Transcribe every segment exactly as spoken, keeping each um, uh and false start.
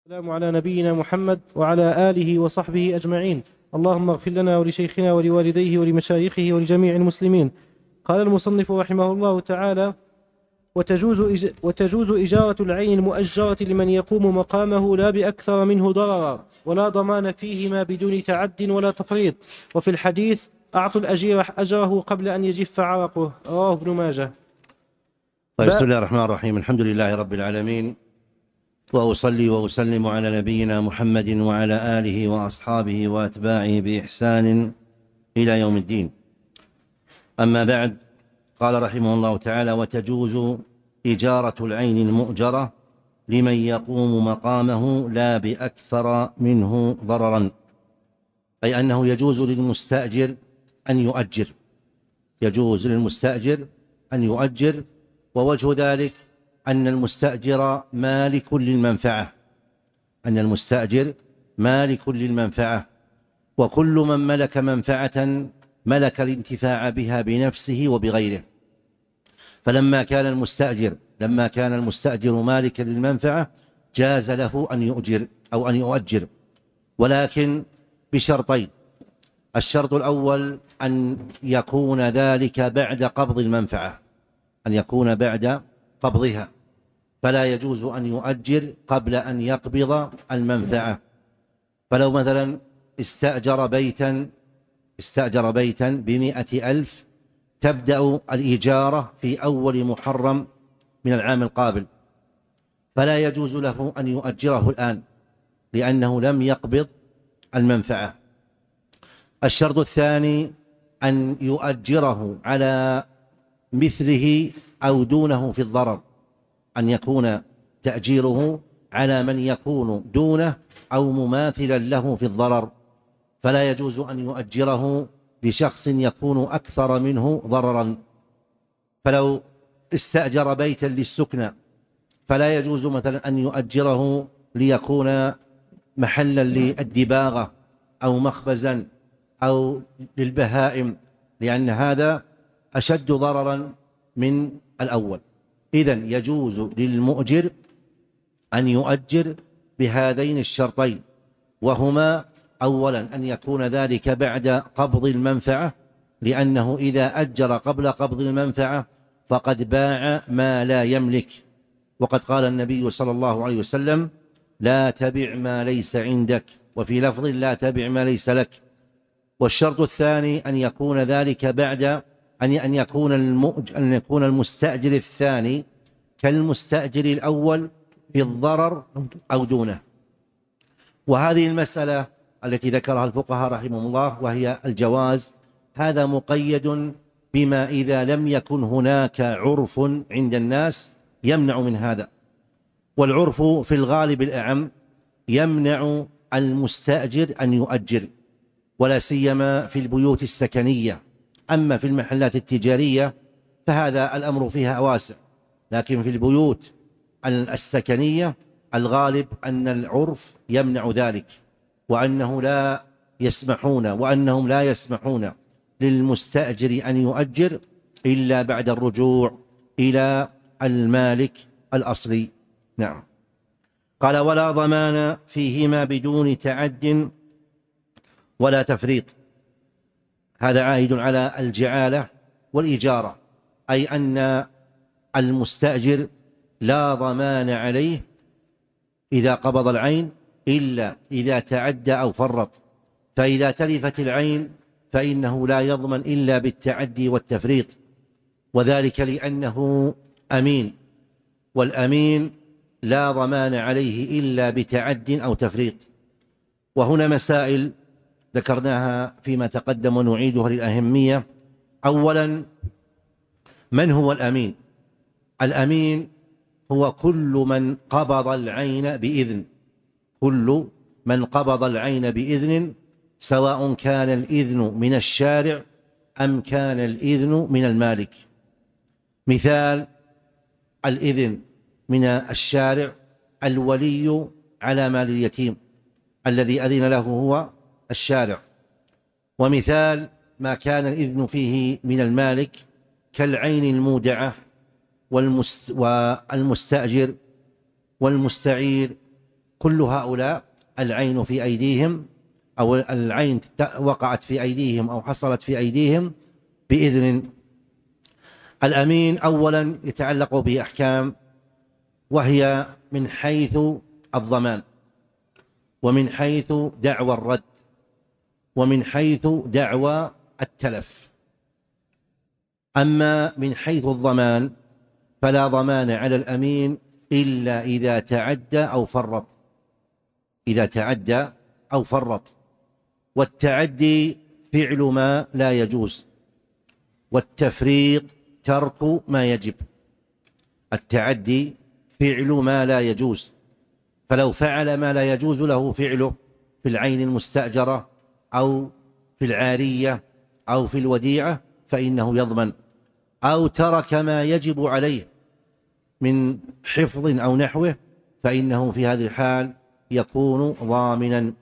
السلام على نبينا محمد وعلى آله وصحبه أجمعين. اللهم اغفر لنا ولشيخنا ولوالديه ولمشايخه ولجميع المسلمين. قال المصنف رحمه الله تعالى: وتجوز, إج... وتجوز إجارة العين المؤجرة لمن يقوم مقامه لا بأكثر منه ضررا، ولا ضمان فيهما بدون تعد ولا تفريط. وفي الحديث: أعطوا الأجير أجره قبل أن يجف عرقه، رواه ابن ماجه. طيب، بسم الله الرحمن الرحيم. الحمد لله رب العالمين، وأصلي وأسلم على نبينا محمد وعلى آله وأصحابه وأتباعه بإحسان إلى يوم الدين. أما بعد، قال رحمه الله تعالى: وتجوز إجارة العين المؤجرة لمن يقوم مقامه لا بأكثر منه ضررا، أي أنه يجوز للمستأجر أن يؤجر يجوز للمستأجر أن يؤجر ووجه ذلك أن المستأجر مالك للمنفعة أن المستأجر مالك للمنفعة وكل من ملك منفعة ملك الانتفاع بها بنفسه وبغيره. فلما كان المستأجر لما كان المستأجر مالكا للمنفعة جاز له أن يؤجر أو أن يؤجر، ولكن بشرطين. الشرط الأول أن يكون ذلك بعد قبض المنفعة أن يكون بعد قبضها، فلا يجوز أن يؤجر قبل أن يقبض المنفعة. فلو مثلا استأجر بيتا استأجر بيتا بمئة ألف، تبدأ الإجارة في أول محرم من العام القابل، فلا يجوز له أن يؤجره الآن لأنه لم يقبض المنفعة. الشرط الثاني أن يؤجره على مثله أو دونه في الضرر، أن يكون تأجيره على من يكون دونه أو مماثلا له في الضرر، فلا يجوز أن يؤجره لشخص يكون أكثر منه ضررا. فلو استأجر بيتا للسكنى فلا يجوز مثلا أن يؤجره ليكون محلا للدباغة أو مخبزا أو للبهائم، لأن هذا أشد ضررا من الأول. إذن يجوز للمؤجر أن يؤجر بهذين الشرطين، وهما: أولا أن يكون ذلك بعد قبض المنفعة، لأنه إذا أجر قبل قبض المنفعة فقد باع ما لا يملك، وقد قال النبي صلى الله عليه وسلم: لا تبع ما ليس عندك، وفي لفظ: لا تبع ما ليس لك. والشرط الثاني أن يكون ذلك بعد أن يكون المؤجر أن يكون المستأجر الثاني كالمستأجر الأول في الضرر أو دونه. وهذه المسألة التي ذكرها الفقهاء رحمهم الله وهي الجواز، هذا مقيد بما إذا لم يكن هناك عرف عند الناس يمنع من هذا، والعرف في الغالب الأعم يمنع المستأجر أن يؤجر، ولا سيما في البيوت السكنية. أما في المحلات التجارية فهذا الأمر فيها واسع، لكن في البيوت السكنية الغالب أن العرف يمنع ذلك، وأنه لا يسمحون وأنهم لا يسمحون للمستأجر أن يؤجر إلا بعد الرجوع إلى المالك الأصلي. نعم. قال: ولا ضمان فيهما بدون تعد ولا تفريط. هذا عائد على الجعالة والإجارة، أي أن المستأجر لا ضمان عليه إذا قبض العين إلا إذا تعدى أو فرط، فإذا تلفت العين فإنه لا يضمن إلا بالتعدي والتفريط، وذلك لأنه أمين، والأمين لا ضمان عليه إلا بتعد أو تفريط. وهنا مسائل ذكرناها فيما تقدم ونعيدها للأهمية. أولا، من هو الأمين؟ الأمين هو كل من قبض العين بإذن كل من قبض العين بإذن، سواء كان الإذن من الشارع أم كان الإذن من المالك. مثال الإذن من الشارع: الولي على مال اليتيم، الذي أذن له هو الشارع. ومثال ما كان الإذن فيه من المالك كالعين المودعة والمستأجر والمستعير كل هؤلاء العين في أيديهم، أو العين وقعت في أيديهم أو حصلت في أيديهم بإذن. الأمين أولا يتعلق به أحكام، وهي من حيث الضمان، ومن حيث دعوى الرد، ومن حيث دعوى التلف. أما من حيث الضمان فلا ضمان على الأمين إلا إذا تعدى أو فرط، إذا تعدى أو فرط. والتعدي فعل ما لا يجوز، والتفريط ترك ما يجب. التعدي فعل ما لا يجوز، فلو فعل ما لا يجوز له فعله في العين المستأجرة أو في العارية أو في الوديعة فإنه يضمن، أو ترك ما يجب عليه من حفظ أو نحوه فإنه في هذه الحال يكون ضامنا.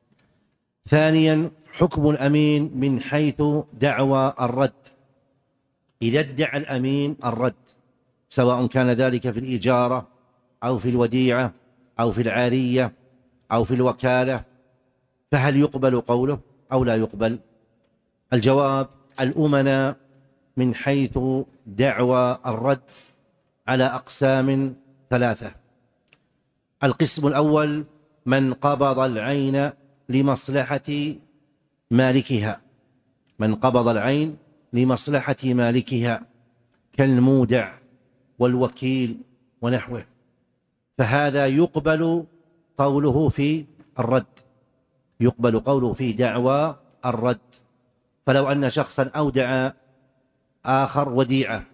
ثانيا حكم الأمين من حيث دعوى الرد. إذا ادعى الأمين الرد، سواء كان ذلك في الإجارة أو في الوديعة أو في العارية أو في الوكالة، فهل يقبل قوله أو لا يقبل؟ الجواب: الأمناء من حيث دعوى الرد على أقسام ثلاثة. القسم الأول من قبض العين لمصلحة مالكها، من قبض العين لمصلحة مالكها كالمودع والوكيل ونحوه، فهذا يقبل قوله في الرد، يقبل قوله في دعوى الرد. فلو أن شخصا أودع آخر وديعة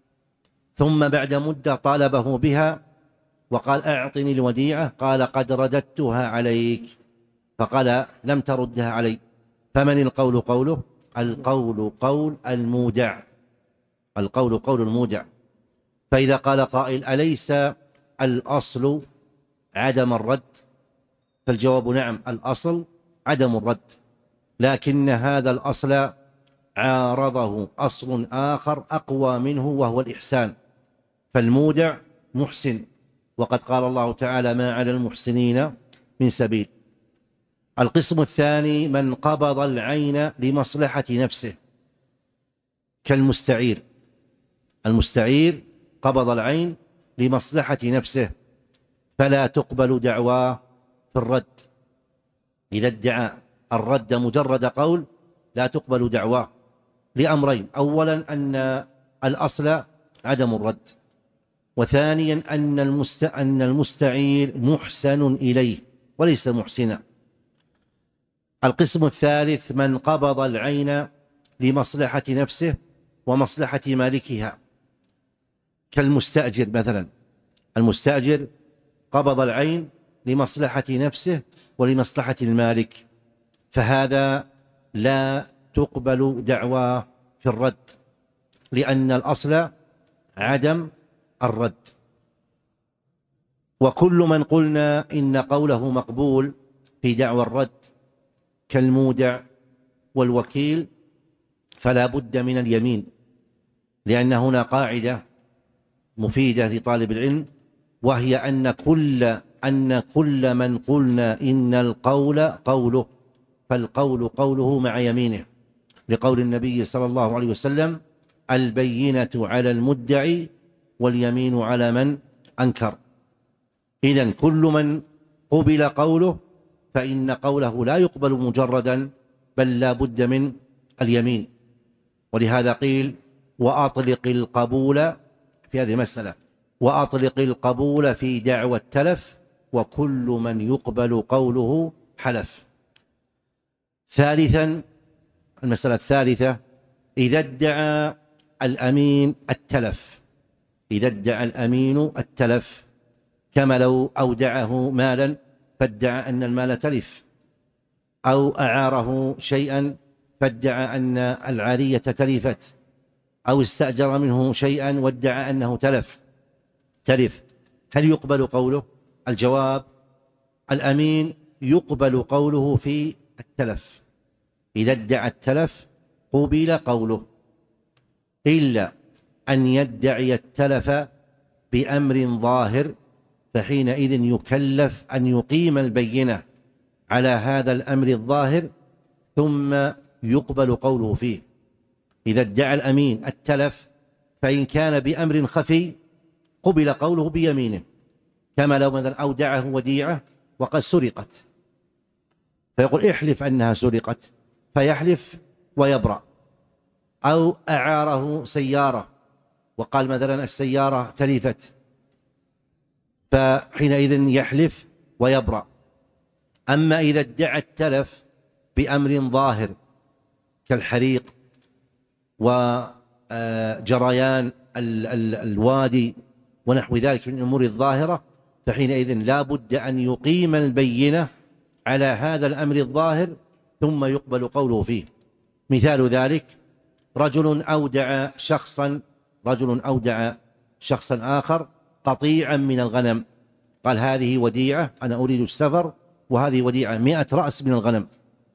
ثم بعد مدة طالبه بها وقال أعطني الوديعة، قال قد رددتها عليك، فقال لم تردها علي، فمن القول قوله؟ القول قول المودع، القول قول المودع. فإذا قال قائل أليس الأصل عدم الرد؟ فالجواب نعم، الأصل عدم الرد، لكن هذا الأصل عارضه أصل آخر أقوى منه وهو الإحسان، فالمودع محسن، وقد قال الله تعالى ما على المحسنين من سبيل. القسم الثاني من قبض العين لمصلحة نفسه كالمستعير، المستعير قبض العين لمصلحة نفسه فلا تقبل دعواه في الرد. إذا ادعى الرد مجرد قول لا تقبل دعواه لأمرين: أولا أن الأصل عدم الرد، وثانيا أن المست... أن المستعير محسن إليه وليس محسنا. القسم الثالث من قبض العين لمصلحة نفسه ومصلحة مالكها كالمستأجر مثلا، المستأجر قبض العين لمصلحة نفسه ولمصلحة المالك، فهذا لا تقبل دعواه في الرد، لأن الأصل عدم الرد. وكل من قلنا إن قوله مقبول في دعوى الرد كالمودع والوكيل فلا بد من اليمين، لأن هنا قاعدة مفيدة لطالب العلم، وهي أن كل أن كل من قلنا إن القول قوله فالقول قوله مع يمينه، لقول النبي صلى الله عليه وسلم البينة على المدعي واليمين على من أنكر. إذن كل من قبل قوله فإن قوله لا يقبل مجردا، بل لا بد من اليمين. ولهذا قيل وأطلق القبول في هذه المسألة، وأطلق القبول في دعوى التلف، وكل من يقبل قوله حلف. ثالثا، المسألة الثالثة إذا ادعى الأمين التلف، إذا ادعى الأمين التلف كما لو أودعه مالا فادعى أن المال تلف، أو أعاره شيئا فادعى أن العارية تلفت، أو استأجر منه شيئا وادعى أنه تلف تلف، هل يقبل قوله؟ الجواب: الأمين يقبل قوله في التلف، إذا ادعى التلف قبل قوله، إلا أن يدعي التلف بأمر ظاهر فحينئذ يكلف أن يقيم البينة على هذا الأمر الظاهر ثم يقبل قوله فيه. إذا ادعى الأمين التلف فإن كان بأمر خفي قبل قوله بيمينه، كما لو مثلا أودعه وديعة وقد سرقت فيقول احلف أنها سرقت فيحلف ويبرأ، أو أعاره سيارة وقال مثلا السيارة تلفت فحينئذ يحلف ويبرأ. أما إذا ادعى التلف بأمر ظاهر كالحريق وجريان الوادي ونحو ذلك من الأمور الظاهرة، فحينئذ لا بد أن يقيم البينة على هذا الأمر الظاهر ثم يقبل قوله فيه. مثال ذلك رجل أودع شخصا رجل أودع شخصا آخر قطيعا من الغنم، قال هذه وديعة أنا أريد السفر وهذه وديعة مئة رأس من الغنم،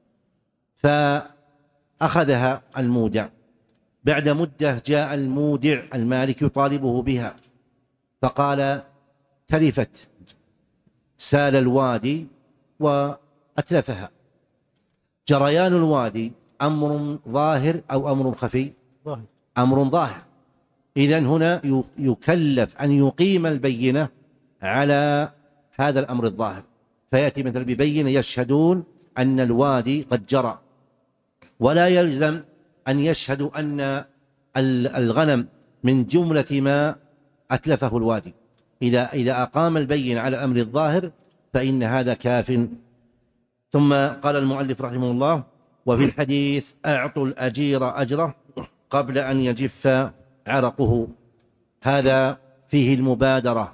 فأخذها المودع. بعد مدة جاء المودع المالك يطالبه بها فقال تلفت، سال الوادي وأتلفها. جريان الوادي أمر ظاهر أو أمر خفي؟ أمر ظاهر. إذن هنا يكلف أن يقيم البينة على هذا الأمر الظاهر، فيأتي مثل ببينة يشهدون أن الوادي قد جرى، ولا يلزم أن يشهدوا أن الغنم من جملة ما أتلفه الوادي. إذا إذا أقام البينة على الأمر الظاهر فإن هذا كاف. ثم قال المؤلف رحمه الله وفي الحديث أعطوا الأجير أجره قبل أن يجف عرقه. هذا فيه المبادرة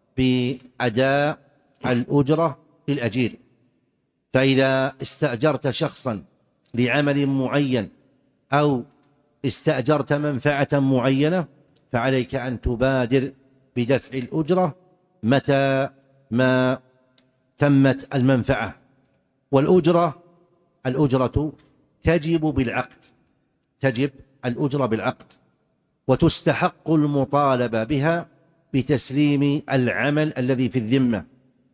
بأداء الأجرة للأجير. فإذا استأجرت شخصا لعمل معين أو استأجرت منفعة معينة فعليك أن تبادر بدفع الأجرة متى ما تمت المنفعة. والأجرة الأجرة تجب بالعقد، تجب الأجرة بالعقد، وتستحق المطالبة بها بتسليم العمل الذي في الذمة.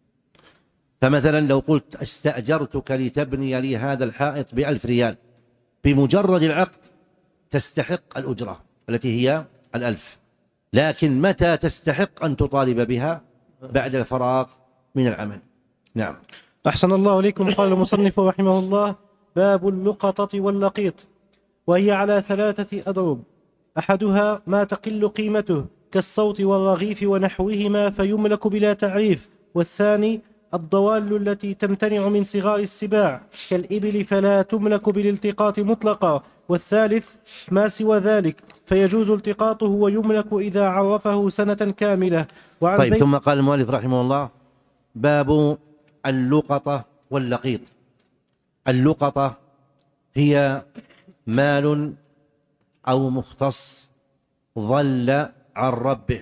فمثلا لو قلت استأجرتك لتبني لي هذا الحائط بألف ريال، بمجرد العقد تستحق الأجرة التي هي الألف، لكن متى تستحق أن تطالب بها؟ بعد الفراغ من العمل. نعم. أحسن الله إليكم. قال المصنف رحمه الله باب اللقطة واللقيط، وهي على ثلاثة أضرب. أحدها ما تقل قيمته كالصوت والرغيف ونحوهما فيملك بلا تعريف، والثاني الضوال التي تمتنع من صغار السباع كالإبل فلا تملك بالالتقاط مطلقا، والثالث ما سوى ذلك فيجوز التقاطه ويملك إذا عرفه سنة كاملة. وعن طيب ثم قال المؤلف رحمه الله باب اللقطة واللقيط. اللقطة هي مال أو مختص ظل عن ربه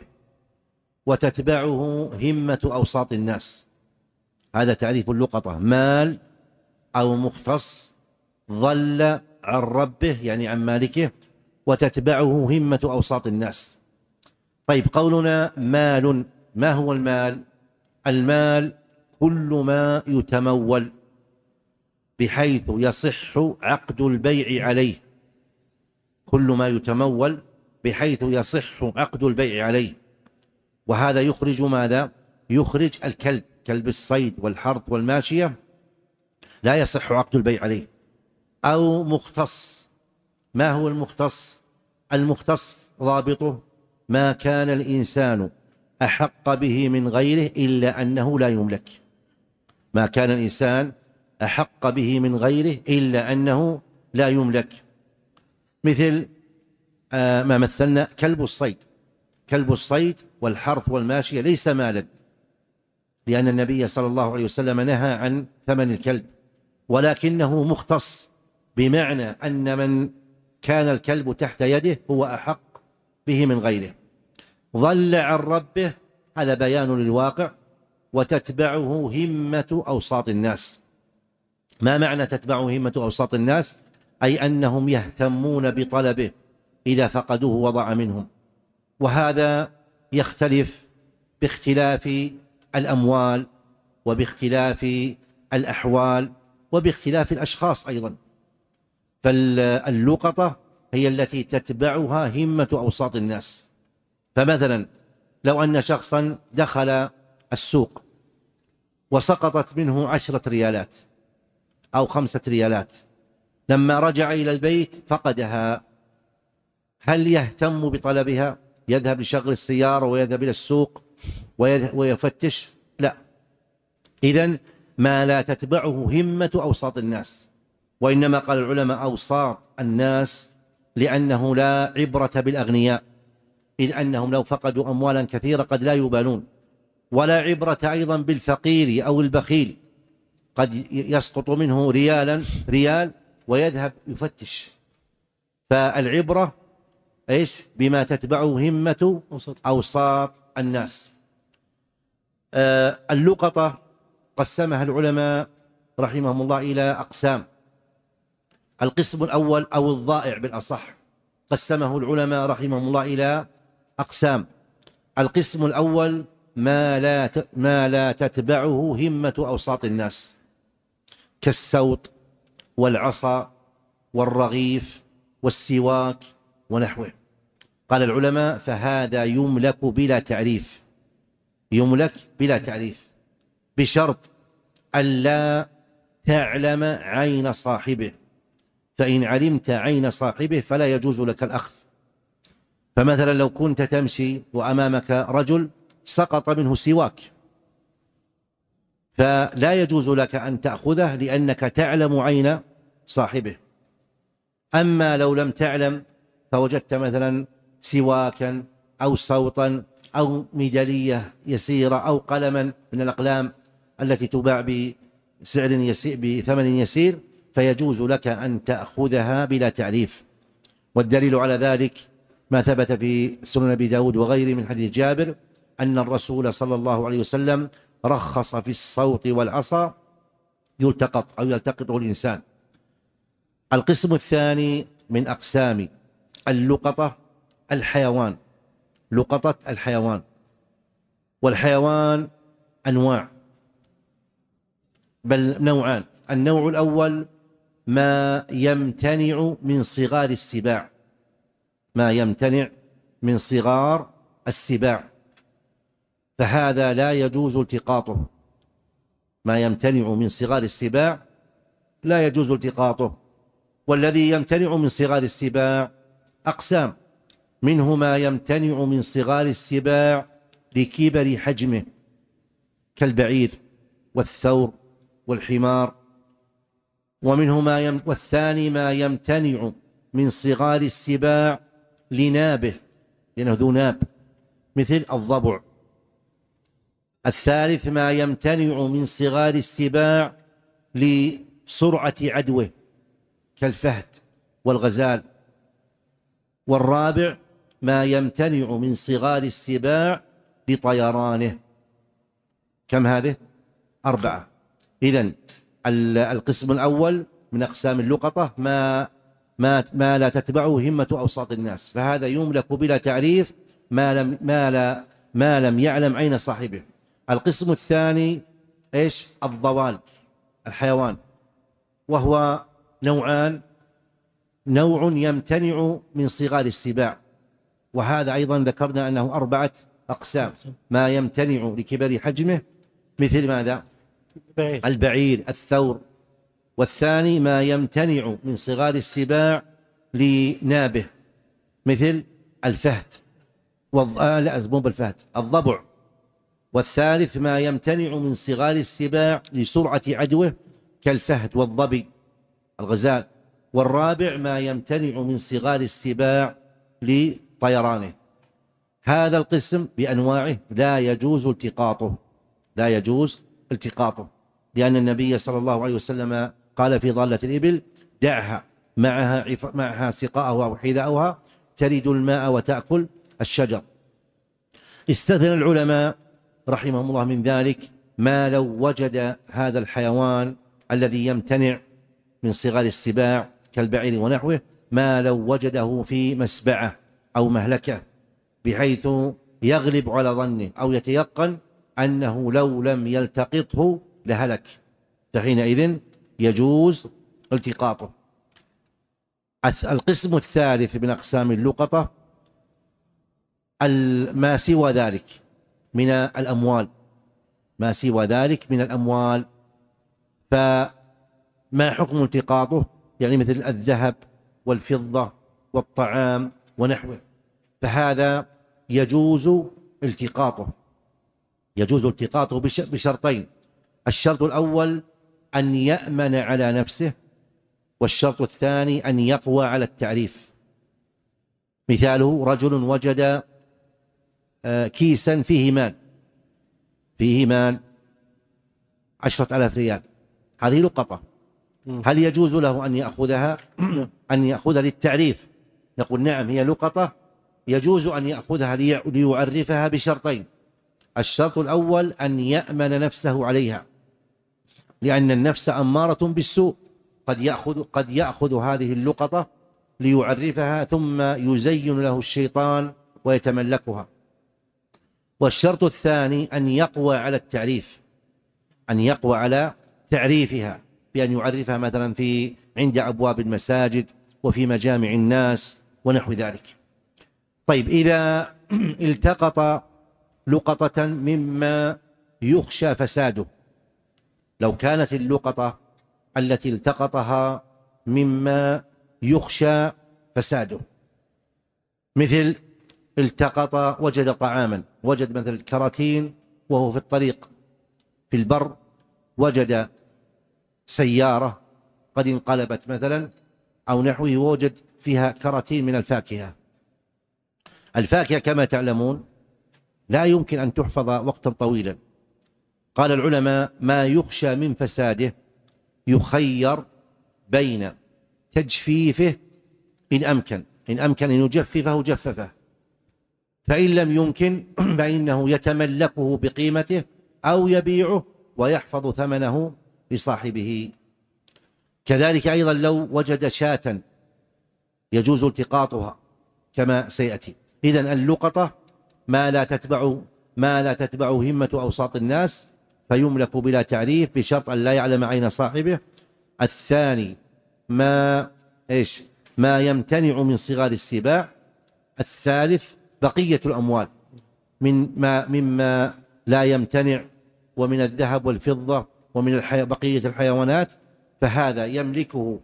وتتبعه همة أوساط الناس. هذا تعريف اللقطة: مال أو مختص ظل عن ربه يعني عن مالكه وتتبعه همة أوساط الناس. طيب قولنا مال، ما هو المال؟ المال كل ما يتمول بحيث يصح عقد البيع عليه، كل ما يتمول بحيث يصح عقد البيع عليه. وهذا يخرج ماذا؟ يخرج الكلب، كلب الصيد والحرث والماشية لا يصح عقد البيع عليه. أو مختص. ما هو المختص؟ المختص ضابطه ما كان الإنسان أحق به من غيره إلا أنه لا يملك. ما كان الإنسان أحق به من غيره إلا أنه لا يملك. مثل آه ما مثلنا كلب الصيد. كلب الصيد والحرث والماشية ليس مالا، لأن النبي صلى الله عليه وسلم نهى عن ثمن الكلب، ولكنه مختص بمعنى أن من كان الكلب تحت يده هو أحق به من غيره. ظل عن ربه هذا بيان للواقع، وتتبعه همة أوساط الناس. ما معنى تتبعه همة أوساط الناس؟ أي أنهم يهتمون بطلبه، إذا فقدوه وضع منهم. وهذا يختلف باختلاف الأموال وباختلاف الأحوال وباختلاف الأشخاص أيضا. فاللقطة هي التي تتبعها همة أوساط الناس. فمثلا لو أن شخصا دخل السوق وسقطت منه عشرة ريالات أو خمسة ريالات، لما رجع إلى البيت فقدها، هل يهتم بطلبها؟ يذهب لشغل السيارة ويذهب إلى السوق ويفتش؟ لا. إذن ما لا تتبعه همة أوساط الناس. وإنما قال العلماء أوساط الناس لأنه لا عبرة بالأغنياء، إذ أنهم لو فقدوا أموالا كثيرة قد لا يبالون، ولا عبرة أيضا بالفقير أو البخيل، قد يسقط منه ريالا ريال ويذهب يفتش. فالعبرة إيش؟ بما تتبعه همة أوساط الناس. آه اللقطة قسمها العلماء رحمهم الله إلى أقسام. القسم الأول أو الضائع بالأصح قسمه العلماء رحمهم الله إلى أقسام. القسم الأول ما لا ما لا تتبعه همة أوساط الناس، كالسوط والعصا والرغيف والسواك ونحوه. قال العلماء فهذا يملك بلا تعريف، يملك بلا تعريف بشرط ألا تعلم عين صاحبه، فإن علمت عين صاحبه فلا يجوز لك الأخذ. فمثلا لو كنت تمشي وأمامك رجل سقط منه سواك، فلا يجوز لك أن تأخذه لأنك تعلم عين صاحبه. أما لو لم تعلم فوجدت مثلا سواكا أو صوتا أو ميدالية يسيرة أو قلما من الأقلام التي تباع بسعر يسير بثمن يسير، فيجوز لك أن تأخذها بلا تعريف. والدليل على ذلك ما ثبت في سنن أبي داود وغيره من حديث جابر أن الرسول صلى الله عليه وسلم رخص في الصوت والعصا يلتقط أو يلتقطه الإنسان. القسم الثاني من أقسام اللقطة الحيوان، لقطة الحيوان. والحيوان أنواع، بل نوعان. النوع الأول ما يمتنع من صغار السباع، ما يمتنع من صغار السباع، فهذا لا يجوز التقاطه. ما يمتنع من صغار السباع لا يجوز التقاطه. والذي يمتنع من صغار السباع أقسام، منه ما يمتنع من صغار السباع لكبر حجمه كالبعير والثور والحمار، ومنه ما يم والثاني ما يمتنع من صغار السباع لنابه لأنه ذو ناب مثل الضبع. الثالث ما يمتنع من صغار السباع لسرعة عدوه كالفهد والغزال. والرابع ما يمتنع من صغار السباع لطيرانه. كم هذه؟ أربعة. إذن القسم الأول من أقسام اللقطة ما ما ما لا تتبعه همة أوساط الناس، فهذا يملك بلا تعريف ما لم ما لا ما لم يعلم عين صاحبه. القسم الثاني ايش؟ الضوال، الحيوان، وهو نوعان. نوع يمتنع من صغار السباع، وهذا أيضا ذكرنا أنه أربعة أقسام. ما يمتنع لكبر حجمه مثل ماذا؟ البعير، الثور. والثاني ما يمتنع من صغار السباع لنابه مثل الفهد والض... آه لا مو بالفهد، الضبع. والثالث ما يمتنع من صغار السباع لسرعة عدوه كالفهد والظبي الغزال. والرابع ما يمتنع من صغار السباع لطيرانه. هذا القسم بأنواعه لا يجوز التقاطه، لا يجوز التقاطه، لأن النبي صلى الله عليه وسلم قال في ضالة الإبل دعها معها معها سقاءها أو حذاؤها ترد الماء وتأكل الشجر. استثنى العلماء رحمهم الله من ذلك ما لو وجد هذا الحيوان الذي يمتنع من صغار السباع كالبعير ونحوه، ما لو وجده في مسبعة أو مهلكة بحيث يغلب على ظنه أو يتيقن أنه لو لم يلتقطه لهلك، فحينئذ يجوز التقاطه. القسم الثالث من أقسام اللقطة ما سوى ذلك من الأموال، ما سوى ذلك من الأموال، فما حكم التقاطه؟ يعني مثل الذهب والفضة والطعام ونحوه، فهذا يجوز التقاطه، يجوز التقاطه بشرطين: الشرط الأول أن يأمن على نفسه، والشرط الثاني أن يقوى على التعريف. مثاله: رجل وجد كيسا فيه مال، فيه مال عشرة آلاف ريال، هذه لقطة، هل يجوز له أن يأخذها أن يأخذها للتعريف؟ نقول نعم، هي لقطة يجوز أن يأخذها ليعرفها بشرطين: الشرط الأول أن يأمن نفسه عليها، لأن النفس أمارة بالسوء، قد يأخذ قد يأخذ هذه اللقطة ليعرفها ثم يزين له الشيطان ويتملكها. والشرط الثاني أن يقوى على التعريف، أن يقوى على تعريفها بأن يعرفها مثلا في عند أبواب المساجد وفي مجامع الناس ونحو ذلك. طيب، إذا التقط لقطة مما يخشى فساده، لو كانت اللقطة التي التقطها مما يخشى فساده، مثل التقط وجد طعاما، وجد مثل كراتين وهو في الطريق في البر، وجد سيارة قد انقلبت مثلا أو نحوه، ووجد فيها كراتين من الفاكهة. الفاكهة كما تعلمون لا يمكن أن تحفظ وقتا طويلا. قال العلماء: ما يخشى من فساده يخير بين تجفيفه إن أمكن، إن أمكن أن يجففه جففه، فإن لم يمكن فإنه يتملكه بقيمته أو يبيعه ويحفظ ثمنه لصاحبه. كذلك أيضا لو وجد شاة يجوز التقاطها كما سيأتي. إذن اللقطة ما لا تتبع ما لا تتبع همة أوساط الناس، فيملك بلا تعريف بشرط أن لا يعلم عين صاحبه. الثاني ما إيش ما يمتنع من صغار السباع. الثالث بقية الأموال من ما مما لا يمتنع، ومن الذهب والفضة ومن الحي... بقية الحيوانات، فهذا يملكه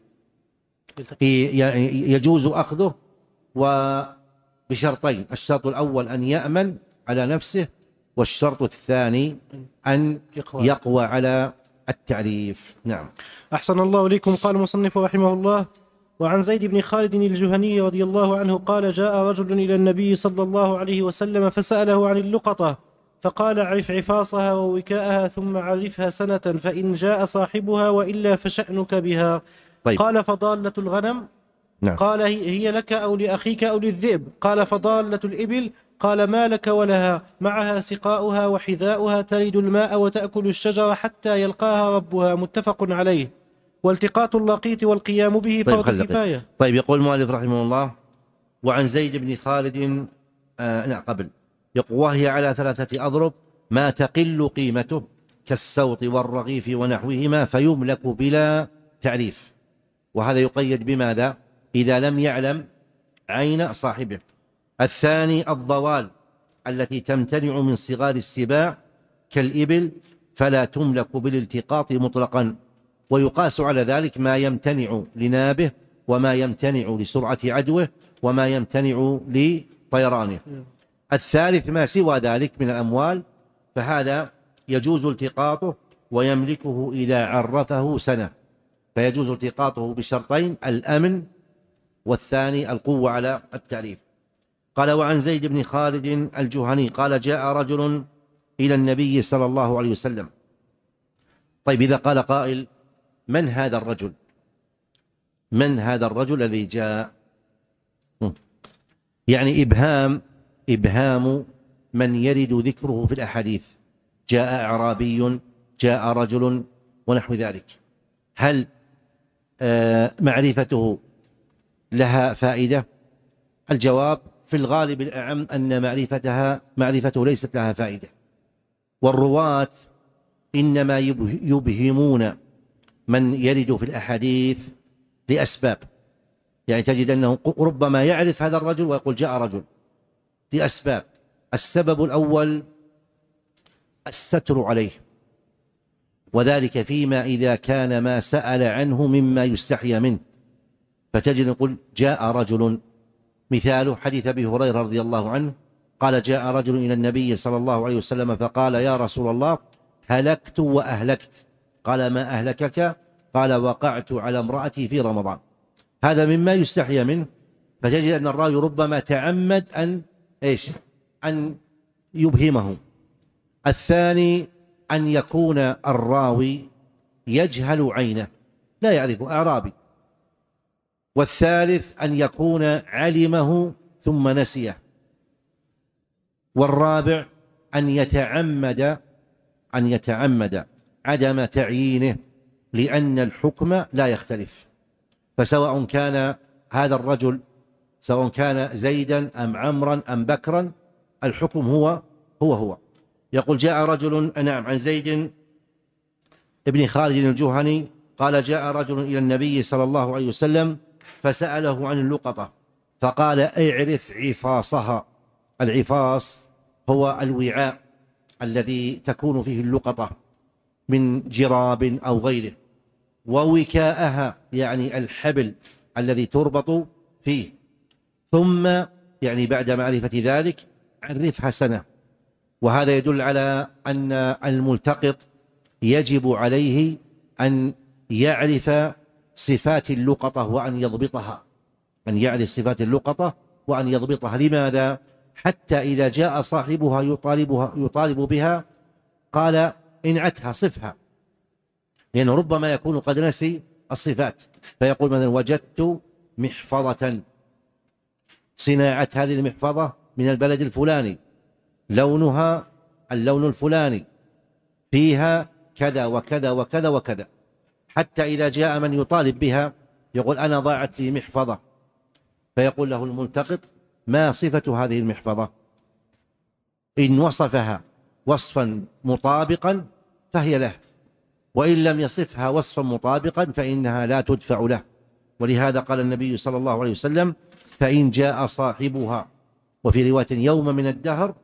يجوز أخذه وبشرطين: الشرط الأول أن يأمن على نفسه، والشرط الثاني أن يقوى على التعريف. نعم. أحسن الله إليكم. قال المصنف رحمه الله: وعن زيد بن خالد الجهني رضي الله عنه قال: جاء رجل إلى النبي صلى الله عليه وسلم فسأله عن اللقطة، فقال: عرف عفاصها ووكاءها ثم عرفها سنة، فإن جاء صاحبها وإلا فشأنك بها. طيب. قال: فضالة الغنم؟ نعم. قال: هي لك أو لأخيك أو للذئب؟ قال: فضالة الإبل؟ قال: ما لك ولها، معها سقاؤها وحذاؤها، تلد الماء وتأكل الشجر حتى يلقاها ربها. متفق عليه. والتقاط اللقيط والقيام به طيب فرض كفاية. طيب، يقول المؤلف رحمه الله: وعن زيد بن خالد آه نعم قبل يقول: وهي على ثلاثة أضرب ما تقل قيمته كالسوط والرغيف ونحوهما، فيملك بلا تعريف. وهذا يقيد بماذا؟ إذا لم يعلم عين صاحبه. الثاني الضوال التي تمتنع من صغار السباع كالإبل، فلا تملك بالالتقاط مطلقا، ويقاس على ذلك ما يمتنع لنابه، وما يمتنع لسرعة عدوه، وما يمتنع لطيرانه. الثالث ما سوى ذلك من الأموال، فهذا يجوز التقاطه ويملكه إذا عرفه سنة، فيجوز التقاطه بشرطين: الأمن، والثاني القوة على التعريف. قال: وعن زيد بن خالد الجهني قال: جاء رجل إلى النبي صلى الله عليه وسلم. طيب، إذا قال قائل: من هذا الرجل؟ من هذا الرجل الذي جاء؟ يعني إبهام إبهام من يرد ذكره في الأحاديث: جاء أعرابي، جاء رجل، ونحو ذلك. هل آه معرفته لها فائدة؟ الجواب في الغالب الأعم أن معرفتها معرفته ليست لها فائدة، والرواة إنما يبهمون من يرد في الأحاديث لأسباب، يعني تجد أنه ربما يعرف هذا الرجل ويقول جاء رجل لأسباب. السبب الأول الستر عليه، وذلك فيما إذا كان ما سأل عنه مما يستحيا منه، فتجد يقول جاء رجل. مثاله حديث أبي هريرة رضي الله عنه قال جاء رجل إلى النبي صلى الله عليه وسلم فقال يا رسول الله هلكت وأهلكت. قال ما أهلكك؟ قال وقعت على امرأتي في رمضان. هذا مما يستحيا منه، فتجد أن الراوي ربما تعمد أن إيش؟ أن يبهمه. الثاني أن يكون الراوي يجهل عينه، لا يعرفه، أعرابي. والثالث أن يكون علمه ثم نسيه. والرابع أن يتعمد أن يتعمد عدم تعيينه، لأن الحكم لا يختلف. فسواء كان هذا الرجل سواء كان زيدا أم عمرا أم بكرا، الحكم هو هو هو. يقول جاء رجل نعم عن زيد ابن خالد الجهني قال جاء رجل إلى النبي صلى الله عليه وسلم فسأله عن اللقطة فقال اعرف عفاصها. العفاص هو الوعاء الذي تكون فيه اللقطة من جراب أو غيره، ووكاءها يعني الحبل الذي تربط فيه. ثم يعني بعد معرفة ذلك عرفها سنة. وهذا يدل على أن الملتقط يجب عليه أن يعرف صفات اللقطة وأن يضبطها، أن يعرف صفات اللقطة وأن يضبطها. لماذا؟ حتى إذا جاء صاحبها يطالبها يطالب بها قال انعتها صفها، لأنه يعني ربما يكون قد نسي الصفات، فيقول مثلا وجدت محفظة، صناعة هذه المحفظة من البلد الفلاني، لونها اللون الفلاني، فيها كذا وكذا وكذا وكذا. حتى إذا جاء من يطالب بها يقول أنا ضاعت لي محفظة، فيقول له الملتقط ما صفة هذه المحفظة؟ إن وصفها وصفا مطابقا فهي له، وإن لم يصفها وصفا مطابقا فإنها لا تدفع له. ولهذا قال النبي صلى الله عليه وسلم فإن جاء صاحبها، وفي رواية يوم من الدهر،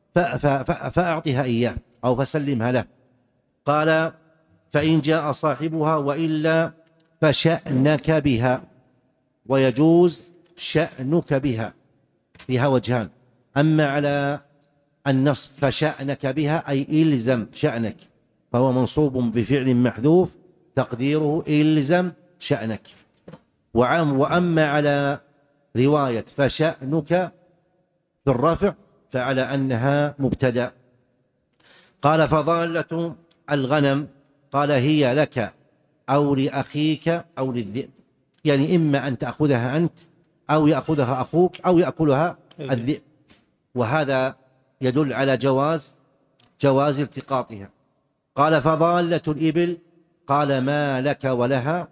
فأعطها إياه أو فسلمها له. قال فإن جاء صاحبها وإلا فشأنك بها، ويجوز شأنك بها، فيها وجهان. أما على النصب فشأنك بها أي إلزم شأنك، فهو منصوب بفعل محذوف تقديره إلزم شأنك. وأما على رواية فشأنك في الرفع فعلى أنها مبتدأ. قال فضالة الغنم قال هي لك أو لأخيك أو للذئب، يعني إما أن تأخذها أنت أو يأخذها أخوك أو يأكلها الذئب. وهذا يدل على جواز جواز التقاطها. قال فضالة الإبل قال ما لك ولها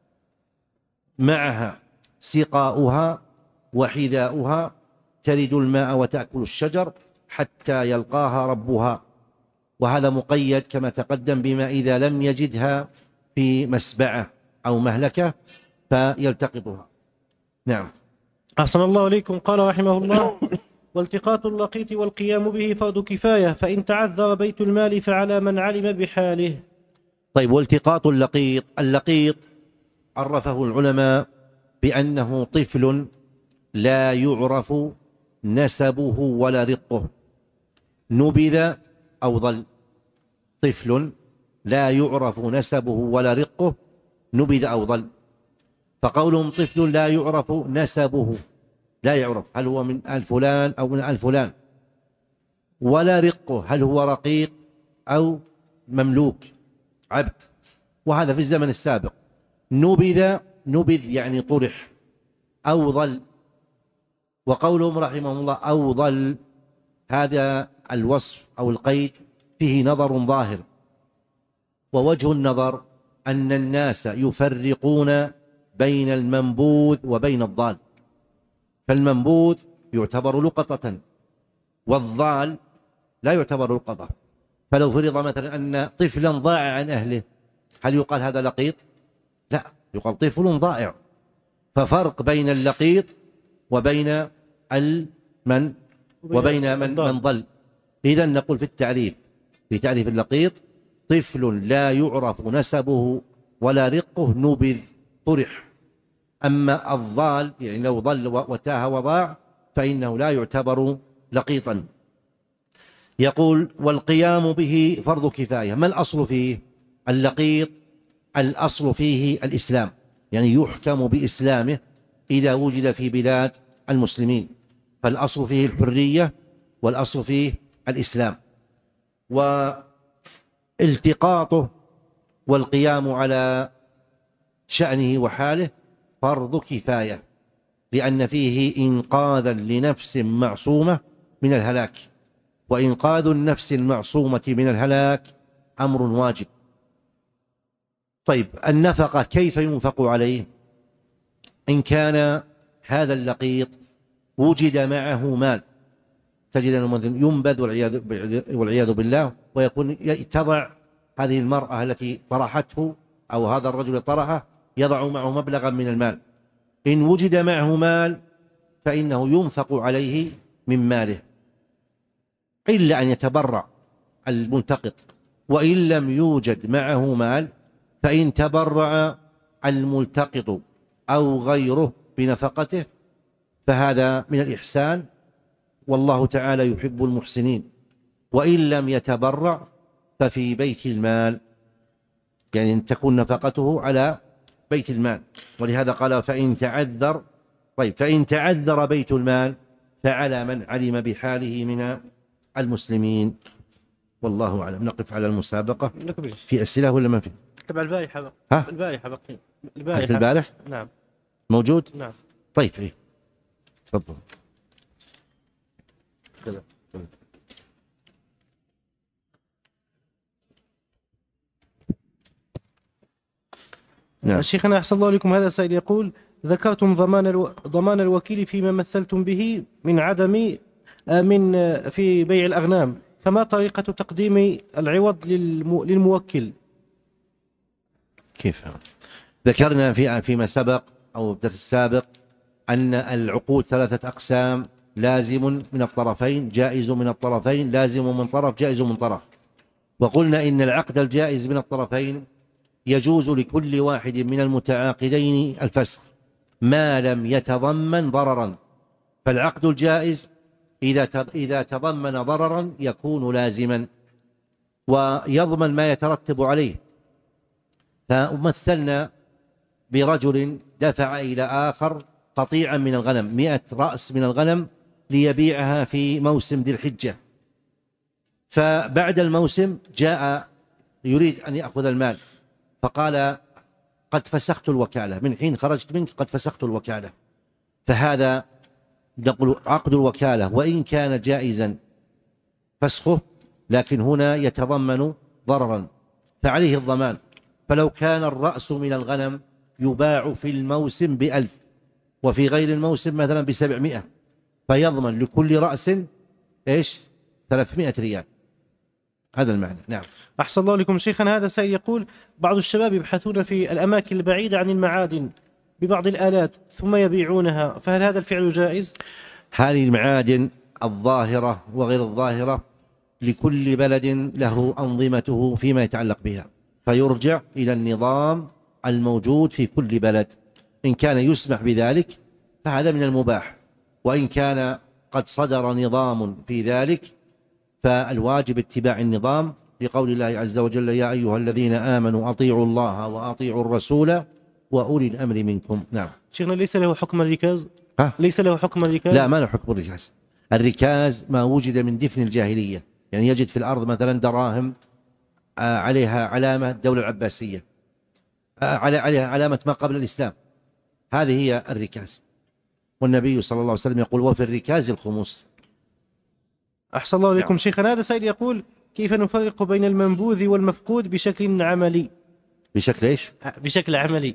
معها سقاؤها وحذاؤها ترد الماء وتأكل الشجر حتى يلقاها ربها. وهذا مقيد كما تقدم بما إذا لم يجدها في مسبعة أو مهلكة فيلتقطها. نعم. أحسن الله إليكم. قال رحمه الله والتقاط اللقيط والقيام به فرض كفاية، فإن تعذر بيت المال فعلى من علم بحاله. طيب، والتقاط اللقيط، اللقيط عرفه العلماء بأنه طفل لا يعرف نسبه ولا رقه، نبذ أو ضل. طفل لا يعرف نسبه ولا رقه نبذ أو ضل. فقولهم طفل لا يعرف نسبه، لا يعرف هل هو من آل فلان أو من آل فلان، ولا رقه هل هو رقيق أو مملوك عبد، وهذا في الزمن السابق. نبذ نبذ يعني طرح أو ضل. وقولهم رحمهم الله أو ضل، هذا الوصف أو القيد فيه نظر ظاهر، ووجه النظر أن الناس يفرقون بين المنبوذ وبين الضال، فالمنبوذ يعتبر لقطة والضال لا يعتبر لقطة. فلو فرض مثلا أن طفلا ضاع عن أهله، هل يقال هذا لقيط؟ لا، يقال طفل ضائع. ففرق بين اللقيط وبين المن وبين من من ضل. إذن نقول في التعريف، في تعريف اللقيط: طفل لا يعرف نسبه ولا رقه نبذ، طرح. أما الضال يعني لو ضل وتاه وضاع فإنه لا يعتبر لقيطا. يقول: والقيام به فرض كفاية. ما الأصل فيه؟ اللقيط الأصل فيه الإسلام، يعني يحكم بإسلامه إذا وجد في بلاد المسلمين، فالأصل فيه الحرية والأصل فيه الإسلام. والتقاطه والقيام على شأنه وحاله فرض كفاية، لأن فيه إنقاذا لنفس معصومة من الهلاك، وإنقاذ النفس المعصومة من الهلاك أمر واجب. طيب، النفقة كيف ينفق عليه؟ إن كان هذا اللقيط وجد معه مال، تجد أنه ينبذ والعياذ بالله، ويكون تضع هذه المرأة التي طرحته أو هذا الرجل طرحه يضع معه مبلغا من المال. إن وجد معه مال فإنه ينفق عليه من ماله، إلا أن يتبرع الملتقط. وإن لم يوجد معه مال فإن تبرع الملتقط أو غيره بنفقته فهذا من الإحسان، والله تعالى يحب المحسنين. وإن لم يتبرع ففي بيت المال، يعني أن تكون نفقته على بيت المال. ولهذا قال: فإن تعذر. طيب، فإن تعذر بيت المال فعلى من علم بحاله من المسلمين. والله أعلم. نقف على المسابقة. في أسئلة ولا ما في؟ تبع البارحة بقى. ها؟ البارحة بقى. البارحة. البارح؟ نعم. موجود؟ نعم. طيب، فيه. تفضل. كذا. نعم. شيخنا أحسن الله لكم، هذا سائل يقول: ذكرتم ضمان الو... ضمان الوكيل فيما مثلتم به من عدم من في بيع الأغنام، فما طريقة تقديم العوض للم... للموكل؟ كيف؟ ذكرنا في فيما سبق أو الدرس السابق أن العقود ثلاثة أقسام: لازم من الطرفين، جائز من الطرفين، لازم من طرف، جائز من طرف. وقلنا إن العقد الجائز من الطرفين يجوز لكل واحد من المتعاقدين الفسخ ما لم يتضمن ضررا. فالعقد الجائز إذا إذا تضمن ضررا يكون لازما ويضمن ما يترتب عليه. فمثلنا برجل دفع إلى آخر قطيعا من الغنم، مئة رأس من الغنم، ليبيعها في موسم ذي الحجة، فبعد الموسم جاء يريد أن يأخذ المال، فقال: قد فسخت الوكالة، من حين خرجت منك قد فسخت الوكالة. فهذا نقول عقد الوكالة وإن كان جائزا فسخه، لكن هنا يتضمن ضررا فعليه الضمان. فلو كان الرأس من الغنم يباع في الموسم بألف وفي غير الموسم مثلا بسبعمائة، فيضمن لكل رأس إيش؟ ثلاثمائة ريال. هذا المعنى. نعم. أحسن الله لكم شيخنا، هذا سائل يقول: بعض الشباب يبحثون في الأماكن البعيدة عن المعادن ببعض الآلات ثم يبيعونها، فهل هذا الفعل جائز؟ هذه المعادن الظاهرة وغير الظاهرة لكل بلد له أنظمته فيما يتعلق بها، فيرجع إلى النظام الموجود في كل بلد. إن كان يسمح بذلك فهذا من المباح، وإن كان قد صدر نظام في ذلك فالواجب اتباع النظام، لقول الله عز وجل: يا أيها الذين آمنوا أطيعوا الله وأطيعوا الرسول وأولي الأمر منكم. نعم. شيخنا، ليس له حكم الركاز؟ ها؟ ليس له حكم الركاز؟ لا، ما له حكم الركاز. الركاز ما وجد من دفن الجاهلية، يعني يجد في الأرض مثلا دراهم عليها علامة الدولة العباسية، عليها علامة ما قبل الإسلام، هذه هي الركاز. والنبي صلى الله عليه وسلم يقول: وفي الركاز الخمس. أحسن الله لكم شيخنا، هذا سائل يقول: كيف نفرق بين المنبوذ والمفقود بشكل عملي؟ بشكل إيش؟ بشكل عملي.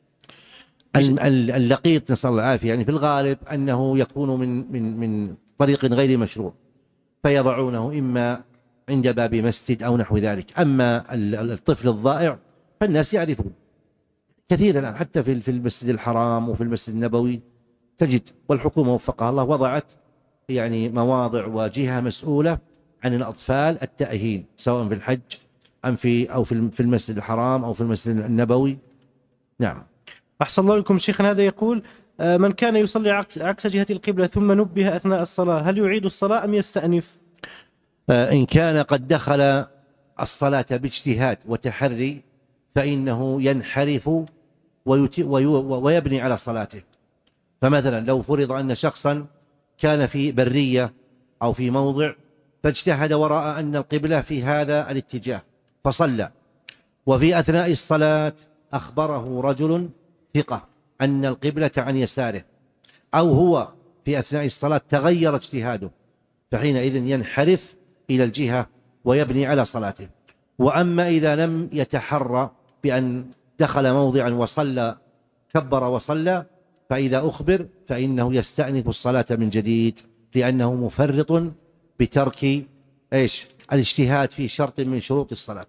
اللقيط نسأل الله العافية، يعني في الغالب أنه يكون من من من طريق غير مشروع، فيضعونه إما عند باب مسجد أو نحو ذلك. أما الطفل الضائع فالناس يعرفون كثيرا الآن، حتى في المسجد الحرام وفي المسجد النبوي تجد، والحكومة وفقها الله وضعت يعني مواضع وجهة مسؤولة عن الأطفال التائهين، سواء في الحج أم في أو في المسجد الحرام أو في المسجد النبوي. نعم. أحسن الله لكم شيخنا. هذا يقول: من كان يصلي عكس, عكس جهة القبلة ثم نبه أثناء الصلاة، هل يعيد الصلاة أم يستأنف؟ إن كان قد دخل الصلاة باجتهاد وتحري فإنه ينحرف ويبني على صلاته. فمثلا لو فرض أن شخصا كان في برية أو في موضع فاجتهد ورأى أن القبلة في هذا الاتجاه فصلى، وفي أثناء الصلاة أخبره رجل ثقة أن القبلة عن يساره، أو هو في أثناء الصلاة تغير اجتهاده، فحينئذ ينحرف إلى الجهة ويبني على صلاته. وأما إذا لم يتحرى بأن دخل موضعا وصلى كبر وصلى، فإذا أخبر فإنه يستأنف الصلاة من جديد، لأنه مفرط بترك إيش الاجتهاد في شرط من شروط الصلاة.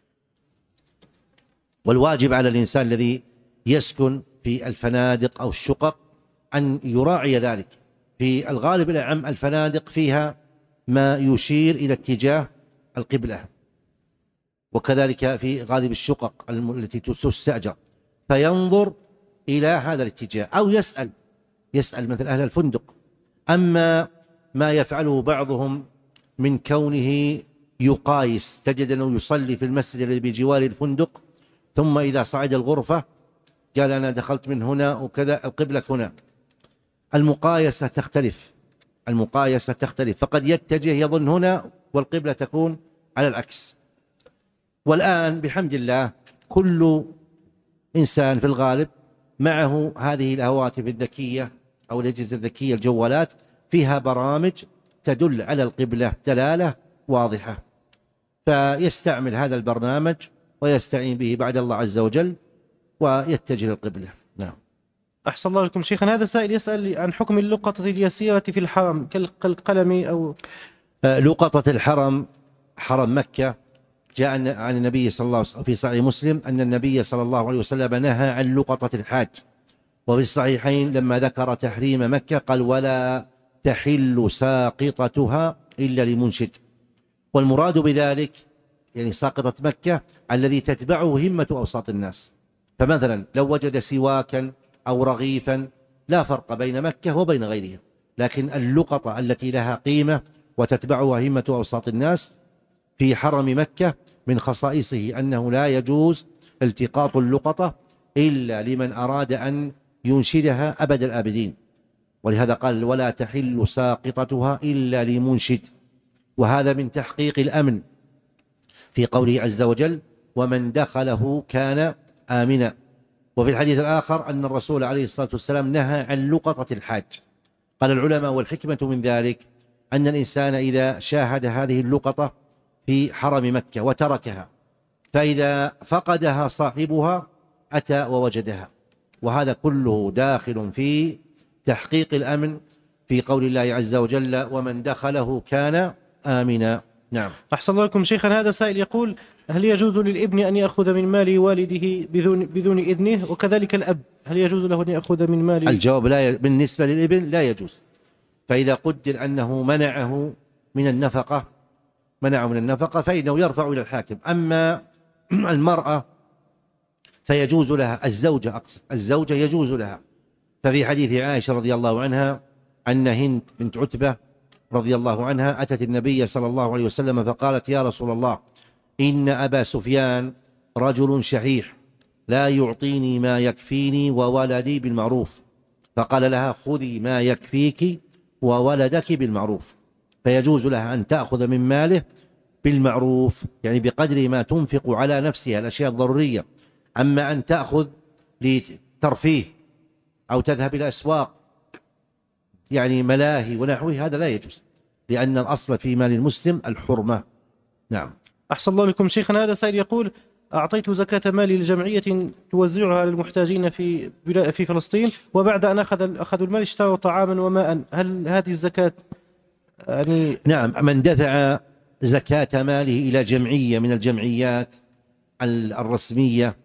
والواجب على الإنسان الذي يسكن في الفنادق أو الشقق أن يراعي ذلك. في الغالب الأعم الفنادق فيها ما يشير إلى اتجاه القبلة، وكذلك في غالب الشقق التي تستأجر، فينظر إلى هذا الاتجاه أو يسأل يسأل مثل أهل الفندق. أما ما يفعله بعضهم من كونه يقايس، تجد أنه يصلي في المسجد الذي بجوار الفندق، ثم إذا صعد الغرفة قال أنا دخلت من هنا وكذا، القبلة هنا. المقايسة تختلف المقايسة تختلف فقد يتجه يظن هنا والقبلة تكون على العكس. والآن بحمد الله كل إنسان في الغالب معه هذه الهواتف الذكية أو الأجهزة الذكية الجوالات، فيها برامج تدل على القبلة دلالة واضحة، فيستعمل هذا البرنامج ويستعين به بعد الله عز وجل ويتجه للقبلة. نعم. أحسن الله لكم شيخنا. هذا سائل يسأل عن حكم اللقطة اليسيرة في الحرم كالقلم أو لقطة الحرم، حرم مكة، جاء عن النبي صلى الله عليه وسلم في صحيح مسلم أن النبي صلى الله عليه وسلم نهى عن لقطة الحاج. وفي الصحيحين لما ذكر تحريم مكة قال: ولا تحل ساقطتها إلا لمنشد. والمراد بذلك يعني ساقطة مكة الذي تتبعه همة أوساط الناس. فمثلا لو وجد سواكا أو رغيفا لا فرق بين مكة وبين غيرها، لكن اللقطة التي لها قيمة وتتبعها همة أوساط الناس في حرم مكة من خصائصه أنه لا يجوز التقاط اللقطة إلا لمن أراد أن ينشدها أبد الآبدين، ولهذا قال: ولا تحل ساقطتها إلا لمنشد. وهذا من تحقيق الأمن في قوله عز وجل: ومن دخله كان آمنا. وفي الحديث الآخر أن الرسول عليه الصلاة والسلام نهى عن لقطة الحاج. قال العلماء: والحكمة من ذلك أن الإنسان إذا شاهد هذه اللقطة في حرم مكة وتركها، فإذا فقدها صاحبها أتى ووجدها، وهذا كله داخل في تحقيق الأمن في قول الله عز وجل: ومن دخله كان آمنا. نعم. أحسن الله لكم شيخا. هذا سائل يقول: هل يجوز للابن أن يأخذ من مال والده بدون, بدون إذنه؟ وكذلك الأب هل يجوز له أن يأخذ من مال؟ الجواب لا ي... بالنسبة للابن لا يجوز. فإذا قدر أنه منعه من النفقة منعه من النفقة فإنه يرفع إلى الحاكم. أما المرأة فيجوز لها، الزوجة أقصد الزوجة يجوز لها. ففي حديث عائشة رضي الله عنها أن هند بنت عتبة رضي الله عنها أتت النبي صلى الله عليه وسلم فقالت: يا رسول الله، إن أبا سفيان رجل شحيح لا يعطيني ما يكفيني وولدي بالمعروف. فقال لها: خذي ما يكفيك وولدك بالمعروف. فيجوز لها أن تأخذ من ماله بالمعروف، يعني بقدر ما تنفق على نفسها الأشياء الضرورية. أما أن تأخذ لترفيه أو تذهب إلى الأسواق يعني ملاهي ونحوه هذا لا يجوز، لأن الأصل في مال المسلم الحرمة. نعم. أحسن الله لكم شيخنا. هذا سائل يقول: أعطيت زكاة مالي لجمعية توزعها على المحتاجين في في فلسطين، وبعد أن أخذ أخذوا المال اشتروا طعاما وماء، هل هذه الزكاة يعني؟ نعم. من دفع زكاة ماله إلى جمعية من الجمعيات الرسمية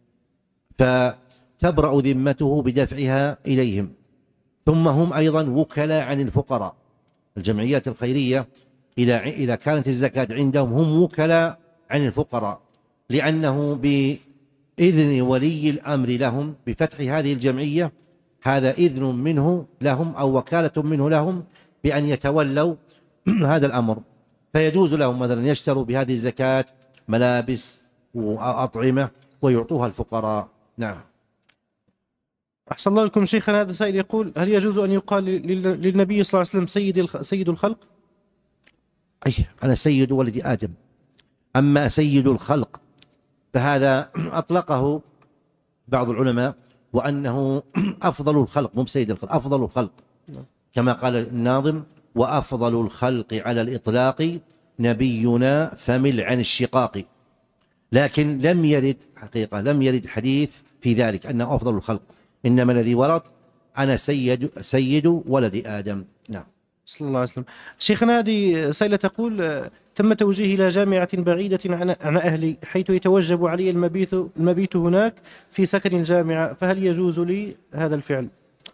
فتبرأ ذمته بدفعها إليهم، ثم هم أيضا وكلاء عن الفقراء. الجمعيات الخيرية إذا كانت الزكاة عندهم هم وكلاء عن الفقراء، لأنه بإذن ولي الأمر لهم بفتح هذه الجمعية، هذا إذن منه لهم أو وكالة منه لهم بأن يتولوا هذا الأمر، فيجوز لهم مثلا يشتروا بهذه الزكاة ملابس وأطعمة ويعطوها الفقراء. نعم. أحسن الله لكم شيخنا. هذا سائل يقول: هل يجوز أن يقال للنبي صلى الله عليه وسلم سيد سيد الخلق؟ أي أنا سيد ولد آدم. أما سيد الخلق فهذا أطلقه بعض العلماء وأنه أفضل الخلق، مو سيد الخلق، أفضل الخلق، كما قال الناظم: وأفضل الخلق على الإطلاق نبينا فمل عن الشقاق. لكن لم يرد حقيقة لم يرد حديث في ذلك أنه أفضل الخلق، إنما الذي ورد: أنا سيد سيد ولد آدم. نعم. صلى الله عليه وسلم. شيخنا، هذه سائلة تقول: تم توجيهي إلى جامعة بعيدة عن أهلي، حيث يتوجب علي المبيت المبيت هناك في سكن الجامعة، فهل يجوز لي هذا الفعل؟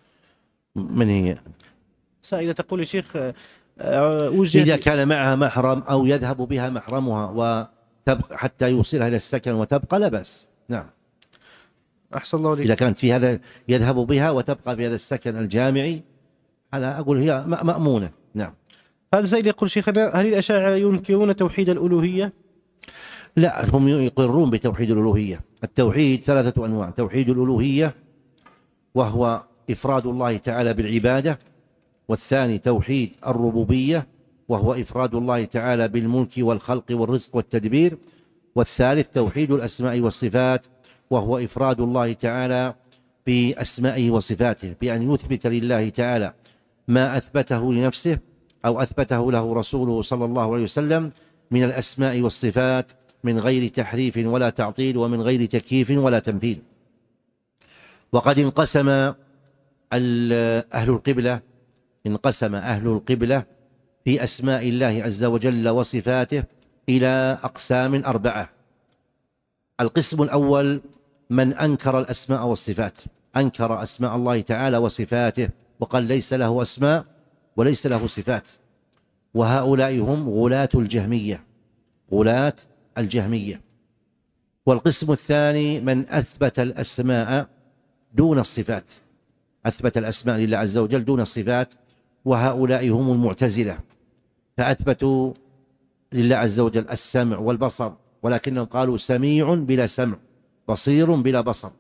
من هي؟ سائلة تقول: يا شيخ، وجهت إذا كان معها محرم أو يذهب بها محرمها وتبقى حتى يوصلها إلى السكن وتبقى، لا بأس. نعم. أحسن الله عليك. إذا كانت في هذا يذهب بها وتبقى في هذا السكن الجامعي، أنا أقول هي مأمونة. نعم. هذا سائل يقول: شيخنا، هل الأشاعرة ينكرون توحيد الألوهية؟ لا، هم يقرون بتوحيد الألوهية. التوحيد ثلاثة أنواع: توحيد الألوهية وهو إفراد الله تعالى بالعبادة، والثاني توحيد الربوبية وهو إفراد الله تعالى بالملك والخلق والرزق والتدبير، والثالث توحيد الأسماء والصفات وهو إفراد الله تعالى بأسمائه وصفاته، بأن يثبت لله تعالى ما أثبته لنفسه أو أثبته له رسوله صلى الله عليه وسلم من الأسماء والصفات من غير تحريف ولا تعطيل ومن غير تكييف ولا تمثيل. وقد انقسم أهل القبلة انقسم أهل القبلة في أسماء الله عز وجل وصفاته إلى أقسام أربعة. القسم الأول من أنكر الأسماء والصفات، أنكر أسماء الله تعالى وصفاته وقال ليس له أسماء وليس له صفات، وهؤلاء هم غلاة الجهمية غلاة الجهمية. والقسم الثاني من أثبت الأسماء دون الصفات، أثبت الأسماء لله عز وجل دون الصفات، وهؤلاء هم المعتزلة، فأثبتوا لله عز وجل السمع والبصر ولكنهم قالوا سميع بلا سمع، بصير بلا بصر.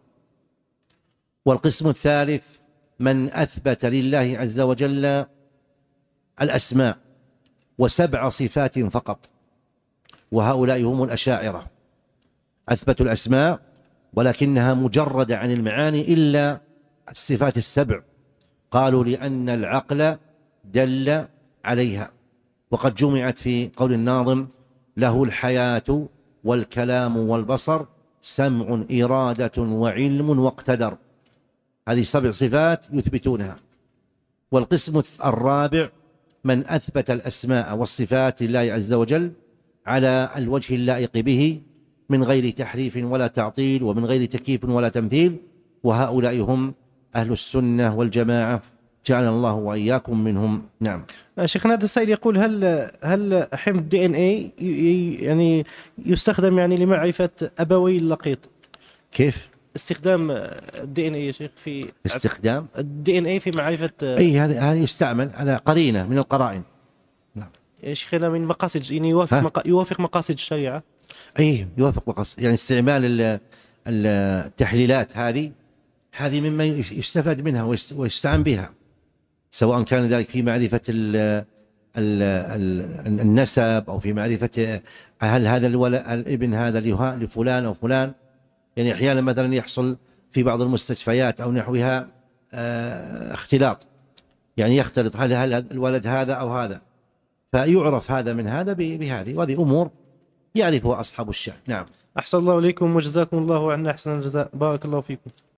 والقسم الثالث من أثبت لله عز وجل الأسماء وسبع صفات فقط، وهؤلاء هم الأشاعرة، أثبتوا الأسماء ولكنها مجردة عن المعاني إلا الصفات السبع، قالوا لأن العقل دل عليها. وقد جمعت في قول الناظم: له الحياة والكلام والبصر سمع إرادة وعلم واقتدر. هذه سبع صفات يثبتونها. والقسم الرابع من أثبت الأسماء والصفات لله عز وجل على الوجه اللائق به من غير تحريف ولا تعطيل ومن غير تكييف ولا تمثيل، وهؤلاء هم أهل السنة والجماعة، جعلنا الله وإياكم منهم. نعم. شيخنا، هذا السائل يقول: هل هل حمض دي ان اي يعني يستخدم يعني لمعرفة أبوي اللقيط؟ كيف استخدام الدي ان اي يا شيخ في استخدام الدي ان اي في معرفة؟ اي هذا يستعمل على قرينة من القرائن. نعم. يا شيخنا، من مقاصد يعني يوافق مق... يوافق مقاصد الشريعة. اي يوافق مقاصد، يعني استعمال التحليلات هذه هذه مما يستفاد منها ويستعان بها، سواء كان ذلك في معرفة ال ال ال النسب أو في معرفة هل هذا الابن هذا لفلان أو فلان. يعني أحيانا مثلا يحصل في بعض المستشفيات أو نحوها اختلاط، يعني يختلط هل هل الولد هذا أو هذا، فيعرف هذا من هذا بهذه، وهذه أمور يعرفها أصحاب الشأن. نعم. أحسن الله إليكم وجزاكم الله عنا أحسن الجزاء، بارك الله فيكم.